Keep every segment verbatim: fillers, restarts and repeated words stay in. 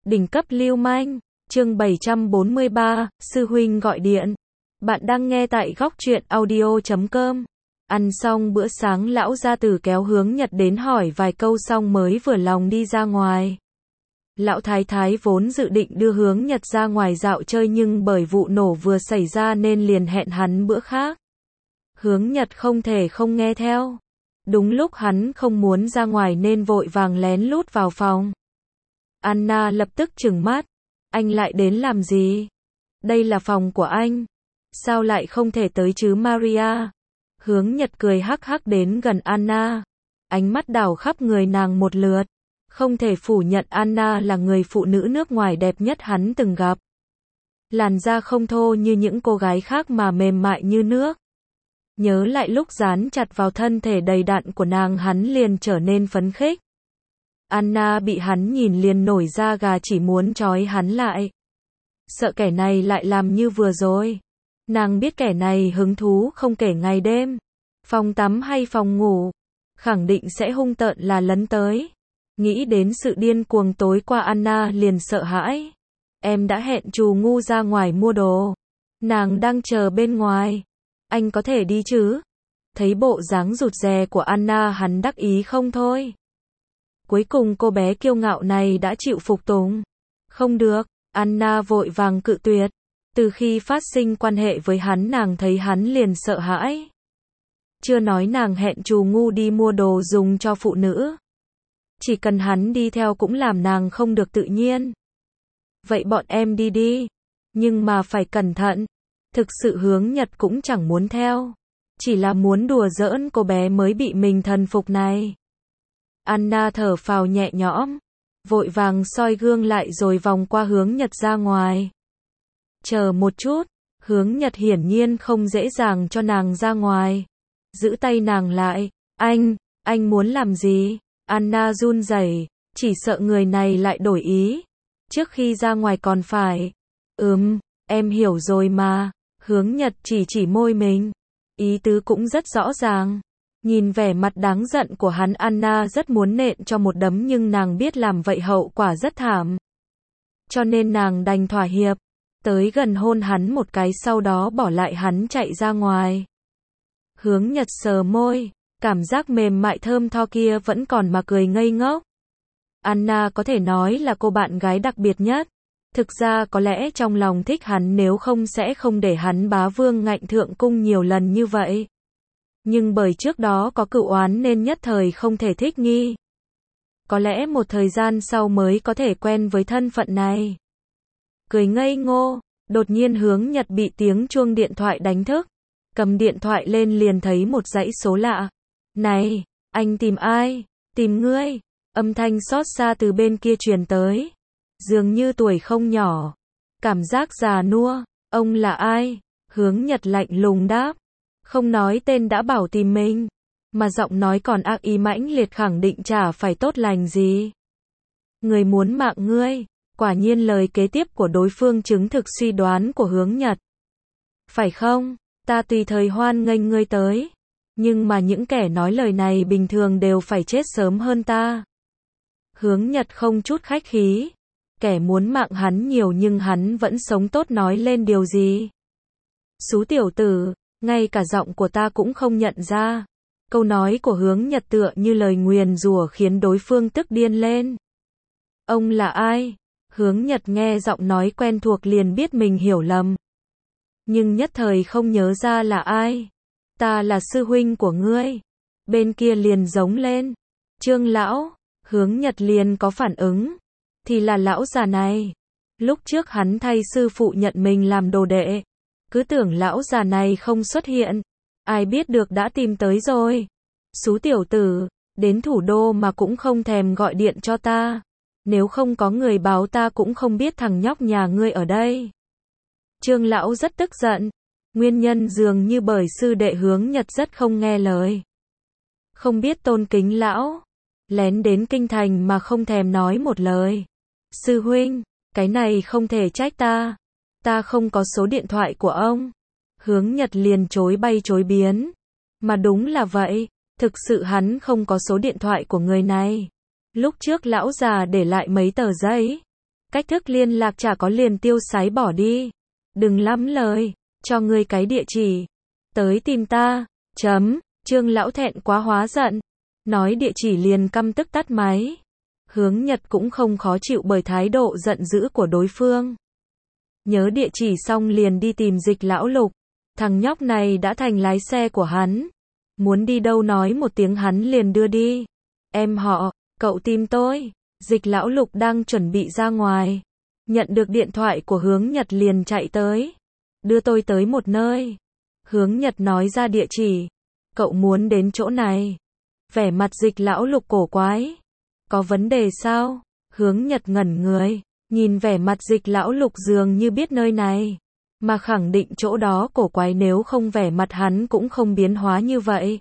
Đỉnh cấp lưu manh, chương bảy trăm bốn mươi ba, sư huynh gọi điện. Bạn đang nghe tại góc truyện audio chấm com. Ăn xong bữa sáng lão gia tử kéo Hướng Nhật đến hỏi vài câu xong mới vừa lòng đi ra ngoài. Lão thái thái vốn dự định đưa Hướng Nhật ra ngoài dạo chơi nhưng bởi vụ nổ vừa xảy ra nên liền hẹn hắn bữa khác. Hướng Nhật không thể không nghe theo. Đúng lúc hắn không muốn ra ngoài nên vội vàng lén lút vào phòng. Anna lập tức trừng mắt. Anh lại đến làm gì? Đây là phòng của anh. Sao lại không thể tới chứ Maria? Hướng Nhật cười hắc hắc đến gần Anna. Ánh mắt đảo khắp người nàng một lượt. Không thể phủ nhận Anna là người phụ nữ nước ngoài đẹp nhất hắn từng gặp. Làn da không thô như những cô gái khác mà mềm mại như nước. Nhớ lại lúc dán chặt vào thân thể đầy đặn của nàng hắn liền trở nên phấn khích. Anna bị hắn nhìn liền nổi da gà chỉ muốn trói hắn lại. Sợ kẻ này lại làm như vừa rồi. Nàng biết kẻ này hứng thú không kể ngày đêm. Phòng tắm hay phòng ngủ. Khẳng định sẽ hung tợn là lấn tới. Nghĩ đến sự điên cuồng tối qua Anna liền sợ hãi. Em đã hẹn Trù Ngu ra ngoài mua đồ. Nàng đang chờ bên ngoài. Anh có thể đi chứ? Thấy bộ dáng rụt rè của Anna hắn đắc ý không thôi. Cuối cùng cô bé kiêu ngạo này đã chịu phục tùng. Không được, Anna vội vàng cự tuyệt. Từ khi phát sinh quan hệ với hắn nàng thấy hắn liền sợ hãi. Chưa nói nàng hẹn Trù Ngu đi mua đồ dùng cho phụ nữ. Chỉ cần hắn đi theo cũng làm nàng không được tự nhiên. Vậy bọn em đi đi. Nhưng mà phải cẩn thận. Thực sự Hướng Nhật cũng chẳng muốn theo. Chỉ là muốn đùa giỡn cô bé mới bị mình thần phục này. Anna thở phào nhẹ nhõm. Vội vàng soi gương lại rồi vòng qua Hướng Nhật ra ngoài. Chờ một chút. Hướng Nhật hiển nhiên không dễ dàng cho nàng ra ngoài. Giữ tay nàng lại. Anh, anh muốn làm gì? Anna run rẩy, chỉ sợ người này lại đổi ý. Trước khi ra ngoài còn phải. Ừm, em hiểu rồi mà. Hướng Nhật chỉ chỉ môi mình. Ý tứ cũng rất rõ ràng. Nhìn vẻ mặt đáng giận của hắn Anna rất muốn nện cho một đấm nhưng nàng biết làm vậy hậu quả rất thảm. Cho nên nàng đành thỏa hiệp. Tới gần hôn hắn một cái sau đó bỏ lại hắn chạy ra ngoài. Hướng Nhật sờ môi. Cảm giác mềm mại thơm tho kia vẫn còn mà cười ngây ngốc. Anna có thể nói là cô bạn gái đặc biệt nhất. Thực ra có lẽ trong lòng thích hắn nếu không sẽ không để hắn bá vương ngạnh thượng cung nhiều lần như vậy. Nhưng bởi trước đó có cựu oán nên nhất thời không thể thích nghi. Có lẽ một thời gian sau mới có thể quen với thân phận này. Cười ngây ngô, đột nhiên Hướng Nhật bị tiếng chuông điện thoại đánh thức. Cầm điện thoại lên liền thấy một dãy số lạ. Này, anh tìm ai? Tìm ngươi. Âm thanh xót xa từ bên kia truyền tới. Dường như tuổi không nhỏ. Cảm giác già nua. Ông là ai? Hướng Nhật lạnh lùng đáp. Không nói tên đã bảo tìm mình. Mà giọng nói còn ác ý mãnh liệt khẳng định chả phải tốt lành gì. Người muốn mạng ngươi. Quả nhiên lời kế tiếp của đối phương chứng thực suy đoán của Hướng Nhật. Phải không? Ta tùy thời hoan nghênh ngươi tới. Nhưng mà những kẻ nói lời này bình thường đều phải chết sớm hơn ta. Hướng Nhật không chút khách khí. Kẻ muốn mạng hắn nhiều nhưng hắn vẫn sống tốt nói lên điều gì. Xú tiểu tử, ngay cả giọng của ta cũng không nhận ra. Câu nói của Hướng Nhật tựa như lời nguyền rủa khiến đối phương tức điên lên. Ông là ai? Hướng Nhật nghe giọng nói quen thuộc liền biết mình hiểu lầm. Nhưng nhất thời không nhớ ra là ai. Ta là sư huynh của ngươi. Bên kia liền giống lên. Trương lão, Hướng Nhật liền có phản ứng. Thì là lão già này. Lúc trước hắn thay sư phụ nhận mình làm đồ đệ. Cứ tưởng lão già này không xuất hiện. Ai biết được đã tìm tới rồi. Xú tiểu tử, đến thủ đô mà cũng không thèm gọi điện cho ta. Nếu không có người báo ta cũng không biết thằng nhóc nhà ngươi ở đây. Trương lão rất tức giận. Nguyên nhân dường như bởi sư đệ Hướng Nhật rất không nghe lời. Không biết tôn kính lão. Lén đến kinh thành mà không thèm nói một lời. Sư huynh, cái này không thể trách ta. Ta không có số điện thoại của ông. Hướng Nhật liền chối bay chối biến. Mà đúng là vậy. Thực sự hắn không có số điện thoại của người này. Lúc trước lão già để lại mấy tờ giấy. Cách thức liên lạc chả có liền tiêu sái bỏ đi. Đừng lắm lời, cho ngươi cái địa chỉ. Tới tìm ta. Chấm, Trương lão thẹn quá hóa giận. Nói địa chỉ liền căm tức tắt máy. Hướng Nhật cũng không khó chịu bởi thái độ giận dữ của đối phương. Nhớ địa chỉ xong liền đi tìm Dịch lão Lục. Thằng nhóc này đã thành lái xe của hắn. Muốn đi đâu nói một tiếng hắn liền đưa đi. Em họ, cậu tìm tôi. Dịch lão Lục đang chuẩn bị ra ngoài. Nhận được điện thoại của Hướng Nhật liền chạy tới. Đưa tôi tới một nơi. Hướng Nhật nói ra địa chỉ. Cậu muốn đến chỗ này. Vẻ mặt Dịch lão Lục cổ quái. Có vấn đề sao? Hướng Nhật ngẩn người. Nhìn vẻ mặt Dịch lão Lục dường như biết nơi này. Mà khẳng định chỗ đó cổ quái, nếu không vẻ mặt hắn cũng không biến hóa như vậy.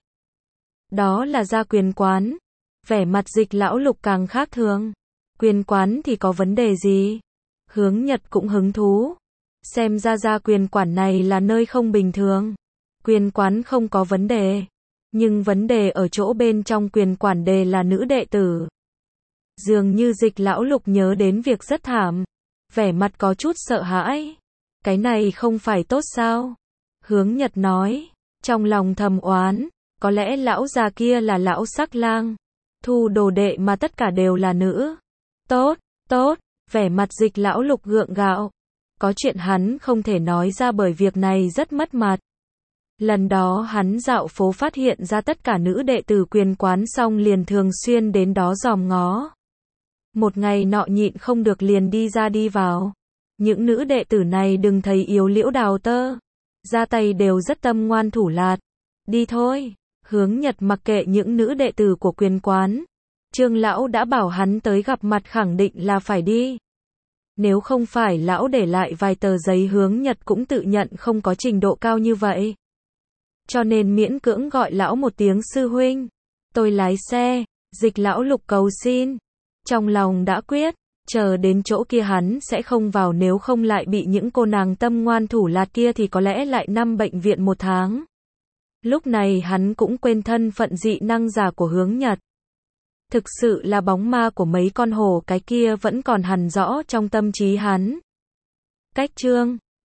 Đó là gia quyền quán. Vẻ mặt Dịch lão Lục càng khác thường. Quyền quán thì có vấn đề gì? Hướng Nhật cũng hứng thú. Xem ra gia quyền quản này là nơi không bình thường. Quyền quán không có vấn đề. Nhưng vấn đề ở chỗ bên trong quyền quản đề là nữ đệ tử. Dường như Dịch lão Lục nhớ đến việc rất thảm. Vẻ mặt có chút sợ hãi. Cái này không phải tốt sao? Hướng Nhật nói. Trong lòng thầm oán. Có lẽ lão già kia là lão sắc lang. Thu đồ đệ mà tất cả đều là nữ. Tốt, tốt. Vẻ mặt Dịch lão Lục gượng gạo. Có chuyện hắn không thể nói ra bởi việc này rất mất mặt. Lần đó hắn dạo phố phát hiện ra tất cả nữ đệ tử quyền quán xong liền thường xuyên đến đó dòm ngó. Một ngày nọ nhịn không được liền đi ra đi vào. Những nữ đệ tử này đừng thấy yếu liễu đào tơ. Ra tay đều rất tâm ngoan thủ lạt. Đi thôi. Hướng Nhật mặc kệ những nữ đệ tử của quyền quán. Trương lão đã bảo hắn tới gặp mặt khẳng định là phải đi. Nếu không phải lão để lại vài tờ giấy, Hướng Nhật cũng tự nhận không có trình độ cao như vậy. Cho nên miễn cưỡng gọi lão một tiếng sư huynh. Tôi lái xe. Dịch lão Lục cầu xin. Trong lòng đã quyết. Chờ đến chỗ kia hắn sẽ không vào, nếu không lại bị những cô nàng tâm ngoan thủ lạt kia thì có lẽ lại nằm bệnh viện một tháng. Lúc này hắn cũng quên thân phận dị năng giả của Hướng Nhật. Thực sự là bóng ma của mấy con hổ cái kia vẫn còn hằn rõ trong tâm trí hắn. Cách chương